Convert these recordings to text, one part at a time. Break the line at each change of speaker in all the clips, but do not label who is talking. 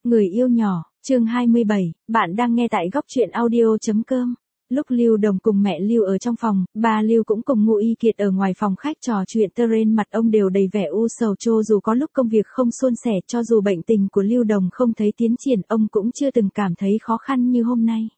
Người yêu nhỏ, chương 27, bạn đang nghe tại góc truyện audio.com. Lúc Lưu Đồng cùng mẹ Lưu ở trong phòng, ba Lưu cũng cùng Ngụ Y Kiệt ở ngoài phòng khách trò chuyện trên mặt ông đều đầy vẻ u sầu cho dù có lúc công việc không suôn sẻ cho dù bệnh tình của Lưu Đồng không thấy tiến triển ông cũng chưa từng cảm thấy khó khăn như hôm nay.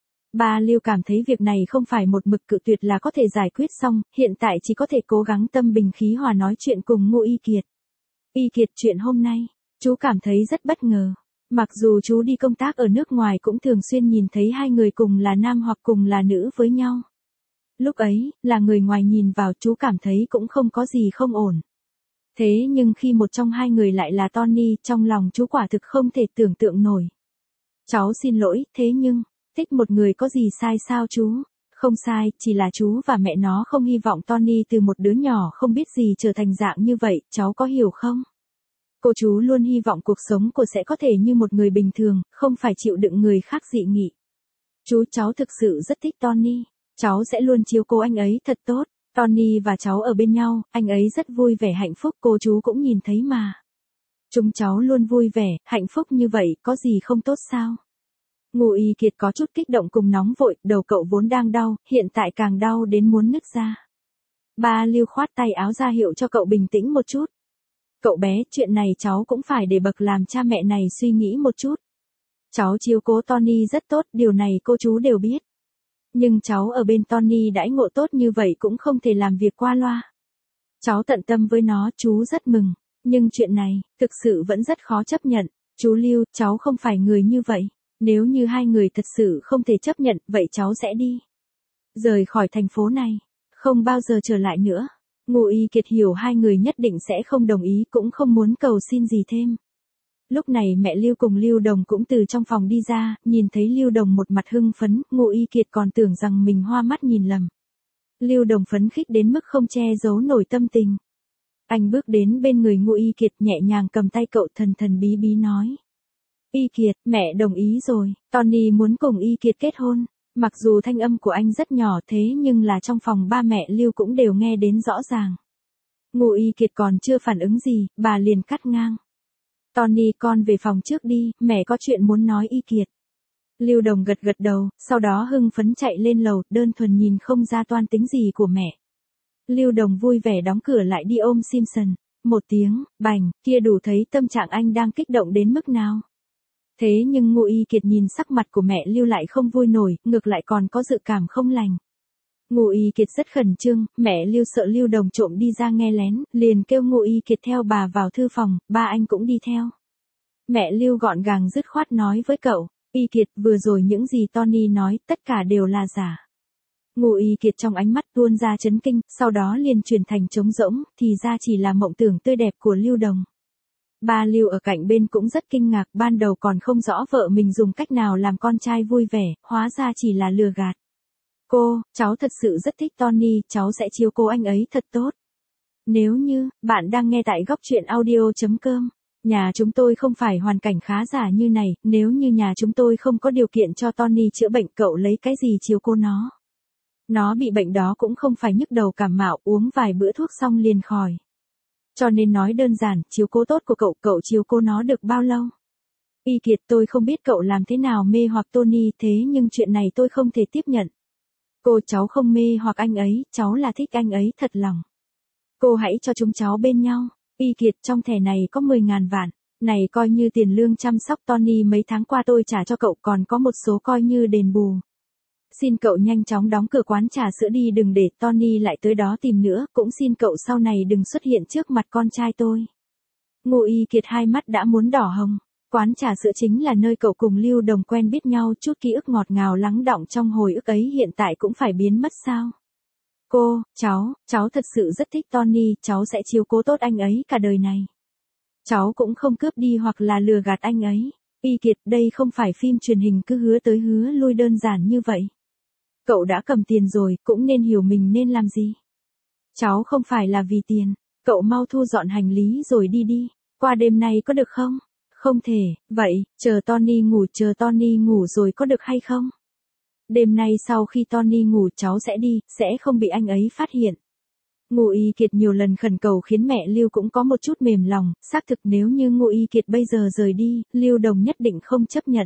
Ba Lưu cảm thấy việc này không phải một mực cự tuyệt là có thể giải quyết xong, hiện tại chỉ có thể cố gắng tâm bình khí hòa nói chuyện cùng Ngụ Y Kiệt. Y Kiệt chuyện hôm nay, chú cảm thấy rất bất ngờ. Mặc dù chú đi công tác ở nước ngoài cũng thường xuyên nhìn thấy hai người cùng là nam hoặc cùng là nữ với nhau. Lúc ấy, là người ngoài nhìn vào chú cảm thấy cũng không có gì không ổn. Thế nhưng khi một trong hai người lại là Tony, trong lòng chú quả thực không thể tưởng tượng nổi. Cháu xin lỗi, thế nhưng, thích một người có gì sai sao chú? Không sai, chỉ là chú và mẹ nó không hy vọng Tony từ một đứa nhỏ không biết gì trở thành dạng như vậy, cháu có hiểu không? Cô chú luôn hy vọng cuộc sống cô sẽ có thể như một người bình thường, không phải chịu đựng người khác dị nghị. Cháu thực sự rất thích Tony. Cháu sẽ luôn chiếu cố anh ấy thật tốt. Tony và cháu ở bên nhau, anh ấy rất vui vẻ hạnh phúc cô chú cũng nhìn thấy mà. Chúng cháu luôn vui vẻ, hạnh phúc như vậy, có gì không tốt sao? Ngụ Y Kiệt có chút kích động cùng nóng vội, đầu cậu vốn đang đau, hiện tại càng đau đến muốn nứt ra. Ba Lưu khoát tay áo ra hiệu cho cậu bình tĩnh một chút. Cậu bé, chuyện này cháu cũng phải để bậc làm cha mẹ này suy nghĩ một chút. Cháu chiếu cố Tony rất tốt, điều này cô chú đều biết. Nhưng cháu ở bên Tony đãi ngộ tốt như vậy cũng không thể làm việc qua loa. Cháu tận tâm với nó, chú rất mừng. Nhưng chuyện này, thực sự vẫn rất khó chấp nhận. Chú Lưu, cháu không phải người như vậy. Nếu như hai người thật sự không thể chấp nhận, vậy cháu sẽ đi. Rời khỏi thành phố này. Không bao giờ trở lại nữa. Ngụ Y Kiệt hiểu hai người nhất định sẽ không đồng ý cũng không muốn cầu xin gì thêm. Lúc này mẹ Lưu cùng Lưu Đồng cũng từ trong phòng đi ra, nhìn thấy Lưu Đồng một mặt hưng phấn, Ngụ Y Kiệt còn tưởng rằng mình hoa mắt nhìn lầm. Lưu Đồng phấn khích đến mức không che giấu nổi tâm tình. Anh bước đến bên người Ngụ Y Kiệt nhẹ nhàng cầm tay cậu thần thần bí bí nói. Y Kiệt, mẹ đồng ý rồi, Tony muốn cùng Y Kiệt kết hôn. Mặc dù thanh âm của anh rất nhỏ thế nhưng là trong phòng ba mẹ Lưu cũng đều nghe đến rõ ràng. Ngụ Y Kiệt còn chưa phản ứng gì, bà liền cắt ngang. Tony con về phòng trước đi, mẹ có chuyện muốn nói Y Kiệt. Lưu Đồng gật gật đầu, sau đó hưng phấn chạy lên lầu, đơn thuần nhìn không ra toan tính gì của mẹ. Lưu Đồng vui vẻ đóng cửa lại đi ôm Simpson. Một tiếng, bành, kia đủ thấy tâm trạng anh đang kích động đến mức nào. Thế nhưng Ngụ Y Kiệt nhìn sắc mặt của mẹ Lưu lại không vui nổi, ngược lại còn có dự cảm không lành. Ngụ Y Kiệt rất khẩn trương, mẹ Lưu sợ Lưu Đồng trộm đi ra nghe lén, liền kêu Ngụ Y Kiệt theo bà vào thư phòng, ba anh cũng đi theo. Mẹ Lưu gọn gàng dứt khoát nói với cậu, Y Kiệt vừa rồi những gì Tony nói tất cả đều là giả. Ngụ Y Kiệt trong ánh mắt tuôn ra chấn kinh, sau đó liền chuyển thành trống rỗng, thì ra chỉ là mộng tưởng tươi đẹp của Lưu Đồng. Ba Lưu ở cạnh bên cũng rất kinh ngạc, ban đầu còn không rõ vợ mình dùng cách nào làm con trai vui vẻ, hóa ra chỉ là lừa gạt. Cháu thật sự rất thích Tony, cháu sẽ chiếu cố anh ấy thật tốt. Nếu như, bạn đang nghe tại góc truyện audio.com, nhà chúng tôi không phải hoàn cảnh khá giả như này, nếu như nhà chúng tôi không có điều kiện cho Tony chữa bệnh cậu lấy cái gì chiếu cố nó. Nó bị bệnh đó cũng không phải nhức đầu cảm mạo uống vài bữa thuốc xong liền khỏi. Cho nên nói đơn giản, chiếu cố tốt của cậu chiếu cố nó được bao lâu? Y Kiệt tôi không biết cậu làm thế nào mê hoặc Tony thế nhưng chuyện này tôi không thể tiếp nhận. Cháu không mê hoặc anh ấy, cháu là thích anh ấy thật lòng. Hãy cho chúng cháu bên nhau. Y Kiệt trong thẻ này có 10.000 vạn, này coi như tiền lương chăm sóc Tony mấy tháng qua tôi trả cho cậu còn có một số coi như đền bù. Xin cậu nhanh chóng đóng cửa quán trà sữa đi đừng để Tony lại tới đó tìm nữa, cũng xin cậu sau này đừng xuất hiện trước mặt con trai tôi. Ngụ Y Kiệt hai mắt đã muốn đỏ hồng. Quán trà sữa chính là nơi cậu cùng Lưu Đồng quen biết nhau chút ký ức ngọt ngào lắng đọng trong hồi ức ấy hiện tại cũng phải biến mất sao. Cháu thật sự rất thích Tony, cháu sẽ chiếu cố tốt anh ấy cả đời này. Cháu cũng không cướp đi hoặc là lừa gạt anh ấy. Y Kiệt đây không phải phim truyền hình cứ hứa tới hứa lui đơn giản như vậy. Cậu đã cầm tiền rồi, cũng nên hiểu mình nên làm gì. Cháu không phải là vì tiền, cậu mau thu dọn hành lý rồi đi đi, qua đêm nay có được không? Không thể, vậy, chờ Tony ngủ rồi có được hay không? Đêm nay sau khi Tony ngủ cháu sẽ đi, sẽ không bị anh ấy phát hiện. Ngô Y Kiệt nhiều lần khẩn cầu khiến mẹ Lưu cũng có một chút mềm lòng, xác thực nếu như Ngô Y Kiệt bây giờ rời đi, Lưu Đồng nhất định không chấp nhận.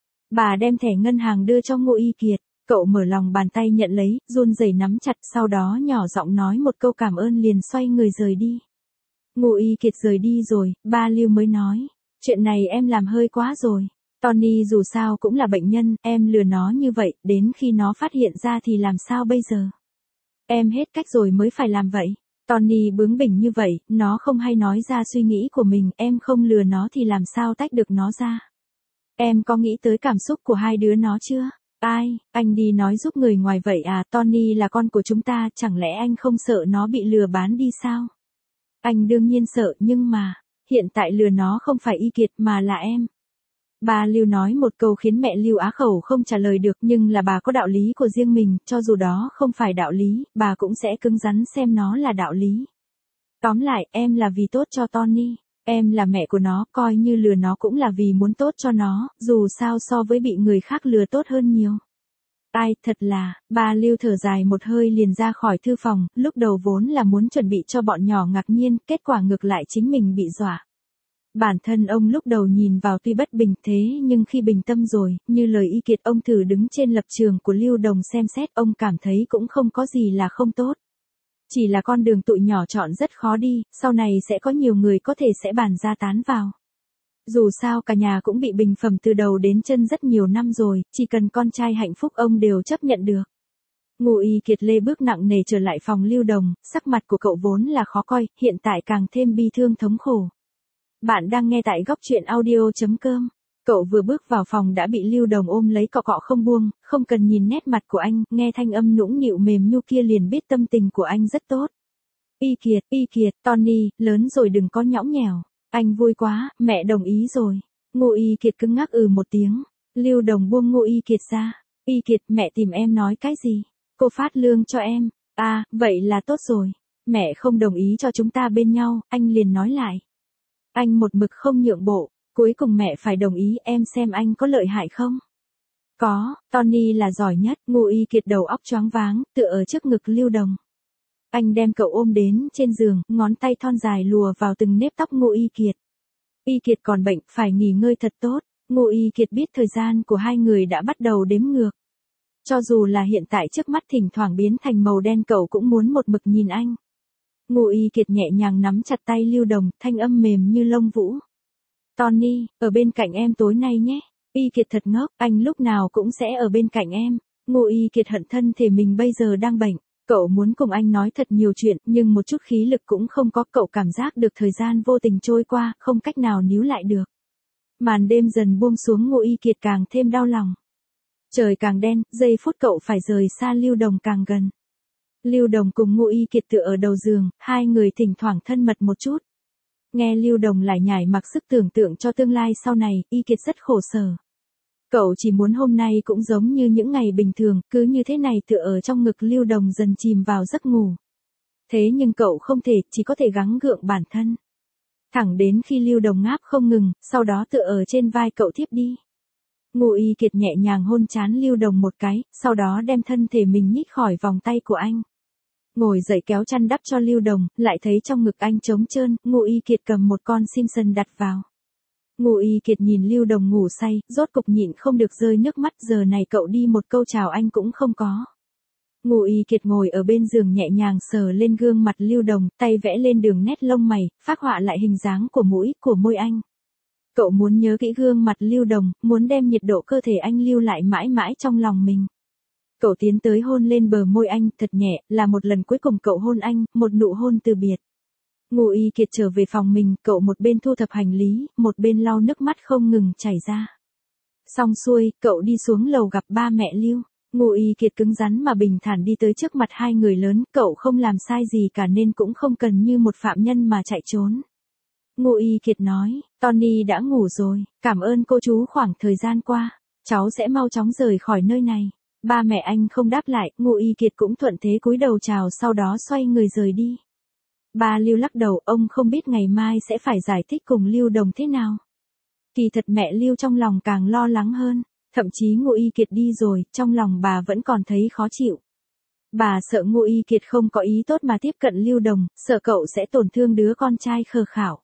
Bà đem thẻ ngân hàng đưa cho Ngô Y Kiệt, cậu mở lòng bàn tay nhận lấy, run rẩy nắm chặt, sau đó nhỏ giọng nói một câu cảm ơn liền xoay người rời đi. Ngô Y Kiệt rời đi rồi, ba Lưu mới nói, chuyện này em làm hơi quá rồi. Tony dù sao cũng là bệnh nhân, em lừa nó như vậy, đến khi nó phát hiện ra thì làm sao bây giờ? Em hết cách rồi mới phải làm vậy. Tony bướng bỉnh như vậy, nó không hay nói ra suy nghĩ của mình, em không lừa nó thì làm sao tách được nó ra. Em có nghĩ tới cảm xúc của hai đứa nó chưa? Ai, anh đi nói giúp người ngoài vậy à, Tony là con của chúng ta, chẳng lẽ anh không sợ nó bị lừa bán đi sao? Anh đương nhiên sợ, nhưng mà, hiện tại lừa nó không phải Y Kiệt mà là em. Bà Lưu nói một câu khiến mẹ Lưu á khẩu không trả lời được, nhưng là bà có đạo lý của riêng mình, cho dù đó không phải đạo lý, bà cũng sẽ cứng rắn xem nó là đạo lý. Tóm lại, em là vì tốt cho Tony, em là mẹ của nó, coi như lừa nó cũng là vì muốn tốt cho nó, dù sao so với bị người khác lừa tốt hơn nhiều. Ai, thật là, bà Lưu thở dài một hơi liền ra khỏi thư phòng, lúc đầu vốn là muốn chuẩn bị cho bọn nhỏ ngạc nhiên, kết quả ngược lại chính mình bị dọa. Bản thân ông lúc đầu nhìn vào tuy bất bình thế nhưng khi bình tâm rồi, như lời Y Kiệt ông thử đứng trên lập trường của Lưu Đồng xem xét, ông cảm thấy cũng không có gì là không tốt. Chỉ là con đường tụi nhỏ chọn rất khó đi, sau này sẽ có nhiều người có thể sẽ bàn ra tán vào. Dù sao cả nhà cũng bị bình phẩm từ đầu đến chân rất nhiều năm rồi, chỉ cần con trai hạnh phúc ông đều chấp nhận được. Ngô Y Kiệt lê bước nặng nề trở lại phòng Lưu Đồng, sắc mặt của cậu vốn là khó coi, hiện tại càng thêm bi thương thống khổ. Bạn đang nghe tại góc truyện audio.com. Cậu vừa bước vào phòng đã bị Lưu Đồng ôm lấy cọ cọ không buông, không cần nhìn nét mặt của anh, nghe thanh âm nũng nịu mềm nhu kia liền biết tâm tình của anh rất tốt. Y Kiệt, Tony, lớn rồi đừng có nhõng nhẽo. Anh vui quá, mẹ đồng ý rồi. Ngô Y Kiệt cứng ngắc một tiếng. Lưu Đồng buông Ngô Y Kiệt ra. Y Kiệt, mẹ tìm em nói cái gì? Cô phát lương cho em. À, vậy là tốt rồi. Mẹ không đồng ý cho chúng ta bên nhau, anh liền nói lại. Anh một mực không nhượng bộ, cuối cùng mẹ phải đồng ý, em xem anh có lợi hại không? Có, Tony là giỏi nhất. Ngô Y Kiệt đầu óc choáng váng, tựa ở trước ngực Lưu Đồng. Anh đem cậu ôm đến trên giường, ngón tay thon dài lùa vào từng nếp tóc Ngô Y Kiệt. Y Kiệt còn bệnh, phải nghỉ ngơi thật tốt. Ngô Y Kiệt biết thời gian của hai người đã bắt đầu đếm ngược. Cho dù là hiện tại trước mắt thỉnh thoảng biến thành màu đen, cậu cũng muốn một mực nhìn anh. Ngô Y Kiệt nhẹ nhàng nắm chặt tay Lưu Đồng, thanh âm mềm như lông vũ. Tony, ở bên cạnh em tối nay nhé. Y Kiệt thật ngốc, anh lúc nào cũng sẽ ở bên cạnh em. Ngô Y Kiệt hận thân thể mình bây giờ đang bệnh. Cậu muốn cùng anh nói thật nhiều chuyện, nhưng một chút khí lực cũng không có, cậu cảm giác được thời gian vô tình trôi qua, không cách nào níu lại được. Màn đêm dần buông xuống, Ngô Y Kiệt càng thêm đau lòng. Trời càng đen, giây phút cậu phải rời xa Lưu Đồng càng gần. Lưu Đồng cùng Ngô Y Kiệt tựa ở đầu giường, hai người thỉnh thoảng thân mật một chút. Nghe Lưu Đồng lải nhải mặc sức tưởng tượng cho tương lai sau này, Y Kiệt rất khổ sở. Cậu chỉ muốn hôm nay cũng giống như những ngày bình thường, cứ như thế này tựa ở trong ngực Lưu Đồng dần chìm vào giấc ngủ. Thế nhưng cậu không thể, chỉ có thể gắng gượng bản thân. Thẳng đến khi Lưu Đồng ngáp không ngừng, sau đó tựa ở trên vai cậu thiếp đi. Ngô Y Kiệt nhẹ nhàng hôn trán Lưu Đồng một cái, sau đó đem thân thể mình nhích khỏi vòng tay của anh. Ngồi dậy kéo chăn đắp cho Lưu Đồng, lại thấy trong ngực anh trống trơn, Ngô Y Kiệt cầm một con Simpson đặt vào. Ngô Y Kiệt nhìn Lưu Đồng ngủ say, rốt cục nhịn không được rơi nước mắt, giờ này cậu đi một câu chào anh cũng không có. Ngô Y Kiệt ngồi ở bên giường nhẹ nhàng sờ lên gương mặt Lưu Đồng, tay vẽ lên đường nét lông mày, phác họa lại hình dáng của mũi, của môi anh. Cậu muốn nhớ kỹ gương mặt Lưu Đồng, muốn đem nhiệt độ cơ thể anh lưu lại mãi mãi trong lòng mình. Cậu tiến tới hôn lên bờ môi anh, thật nhẹ, là một lần cuối cùng cậu hôn anh, một nụ hôn từ biệt. Ngô Y Kiệt trở về phòng mình, cậu một bên thu thập hành lý, một bên lau nước mắt không ngừng chảy ra. Xong xuôi, cậu đi xuống lầu gặp ba mẹ Lưu. Ngô Y Kiệt cứng rắn mà bình thản đi tới trước mặt hai người lớn, cậu không làm sai gì cả nên cũng không cần như một phạm nhân mà chạy trốn. Ngô Y Kiệt nói, Tony đã ngủ rồi, cảm ơn cô chú khoảng thời gian qua, cháu sẽ mau chóng rời khỏi nơi này. Ba mẹ anh không đáp lại, Ngô Y Kiệt cũng thuận thế cúi đầu chào sau đó xoay người rời đi. Ba Lưu lắc đầu, ông không biết ngày mai sẽ phải giải thích cùng Lưu Đồng thế nào. Kỳ thật mẹ Lưu trong lòng càng lo lắng hơn, thậm chí Ngô Y Kiệt đi rồi, trong lòng bà vẫn còn thấy khó chịu. Bà sợ Ngô Y Kiệt không có ý tốt mà tiếp cận Lưu Đồng, sợ cậu sẽ tổn thương đứa con trai khờ khảo.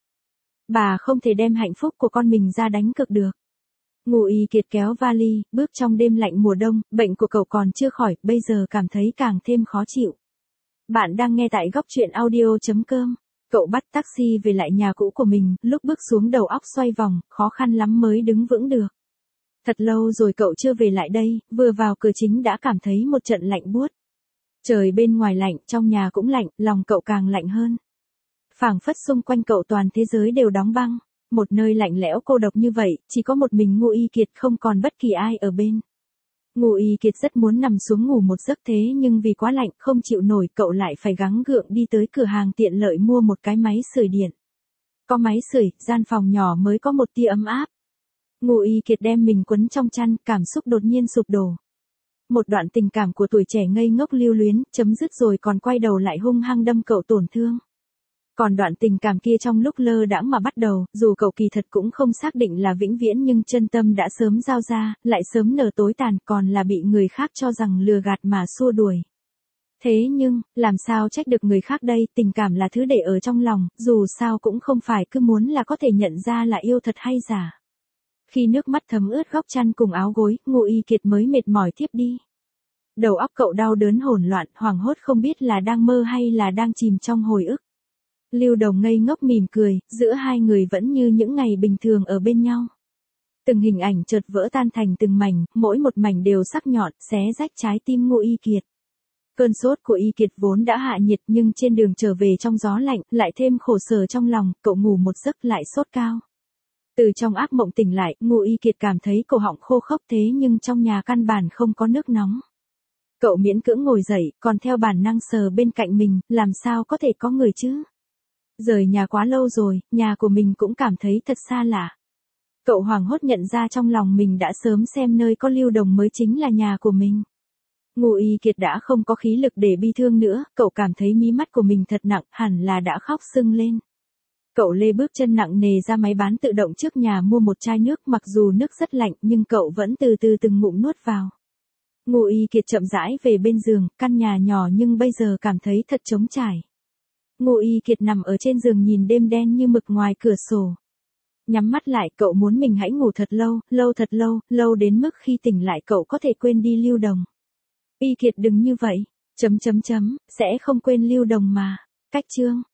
Bà không thể đem hạnh phúc của con mình ra đánh cược được. Ngô Y Kiệt kéo vali, bước trong đêm lạnh mùa đông, bệnh của cậu còn chưa khỏi, bây giờ cảm thấy càng thêm khó chịu. Bạn đang nghe tại góc truyện audio.com. Cậu bắt taxi về lại nhà cũ của mình, lúc bước xuống đầu óc xoay vòng, khó khăn lắm mới đứng vững được. Thật lâu rồi cậu chưa về lại đây, vừa vào cửa chính đã cảm thấy một trận lạnh buốt. Trời bên ngoài lạnh, trong nhà cũng lạnh, lòng cậu càng lạnh hơn. Phảng phất xung quanh cậu toàn thế giới đều đóng băng. Một nơi lạnh lẽo cô độc như vậy, chỉ có một mình Ngô Y Kiệt, không còn bất kỳ ai ở bên. Ngô Y Kiệt rất muốn nằm xuống ngủ một giấc thế nhưng vì quá lạnh không chịu nổi, cậu lại phải gắng gượng đi tới cửa hàng tiện lợi mua một cái máy sưởi điện. Có máy sưởi, gian phòng nhỏ mới có một tia ấm áp. Ngô Y Kiệt đem mình quấn trong chăn, cảm xúc đột nhiên sụp đổ. Một đoạn tình cảm của tuổi trẻ ngây ngốc lưu luyến, chấm dứt rồi còn quay đầu lại hung hăng đâm cậu tổn thương. Còn đoạn tình cảm kia trong lúc lơ đãng mà bắt đầu, dù cậu kỳ thật cũng không xác định là vĩnh viễn nhưng chân tâm đã sớm giao ra, lại sớm nở tối tàn, còn là bị người khác cho rằng lừa gạt mà xua đuổi. Thế nhưng, làm sao trách được người khác đây, tình cảm là thứ để ở trong lòng, dù sao cũng không phải cứ muốn là có thể nhận ra là yêu thật hay giả. Khi nước mắt thấm ướt góc chăn cùng áo gối, Ngô Y Kiệt mới mệt mỏi thiếp đi. Đầu óc cậu đau đớn hỗn loạn, hoảng hốt không biết là đang mơ hay là đang chìm trong hồi ức. Lưu Đồng ngây ngốc mỉm cười, giữa hai người vẫn như những ngày bình thường ở bên nhau. Từng hình ảnh chợt vỡ tan thành từng mảnh, mỗi một mảnh đều sắc nhọn, xé rách trái tim Ngô Y Kiệt. Cơn sốt của Y Kiệt vốn đã hạ nhiệt nhưng trên đường trở về trong gió lạnh, lại thêm khổ sở trong lòng, cậu ngủ một giấc lại sốt cao. Từ trong ác mộng tỉnh lại, Ngô Y Kiệt cảm thấy cổ họng khô khốc thế nhưng trong nhà căn bản không có nước nóng. Cậu miễn cưỡng ngồi dậy, còn theo bản năng sờ bên cạnh mình, làm sao có thể có người chứ? Rời nhà quá lâu rồi, nhà của mình cũng cảm thấy thật xa lạ. Cậu hoảng hốt nhận ra trong lòng mình đã sớm xem nơi có Lưu Đồng mới chính là nhà của mình. Ngô Y Kiệt đã không có khí lực để bi thương nữa, cậu cảm thấy mí mắt của mình thật nặng, hẳn là đã khóc sưng lên. Cậu lê bước chân nặng nề ra máy bán tự động trước nhà mua một chai nước, mặc dù nước rất lạnh nhưng cậu vẫn từ từ từng ngụm nuốt vào. Ngô Y Kiệt chậm rãi về bên giường, căn nhà nhỏ nhưng bây giờ cảm thấy thật trống trải. Ngô Y Kiệt nằm ở trên giường nhìn đêm đen như mực ngoài cửa sổ. Nhắm mắt lại, cậu muốn mình hãy ngủ thật lâu, thật lâu, lâu đến mức khi tỉnh lại cậu có thể quên đi Lưu Đồng. Y Kiệt đừng như vậy, sẽ không quên Lưu Đồng mà. Cách chương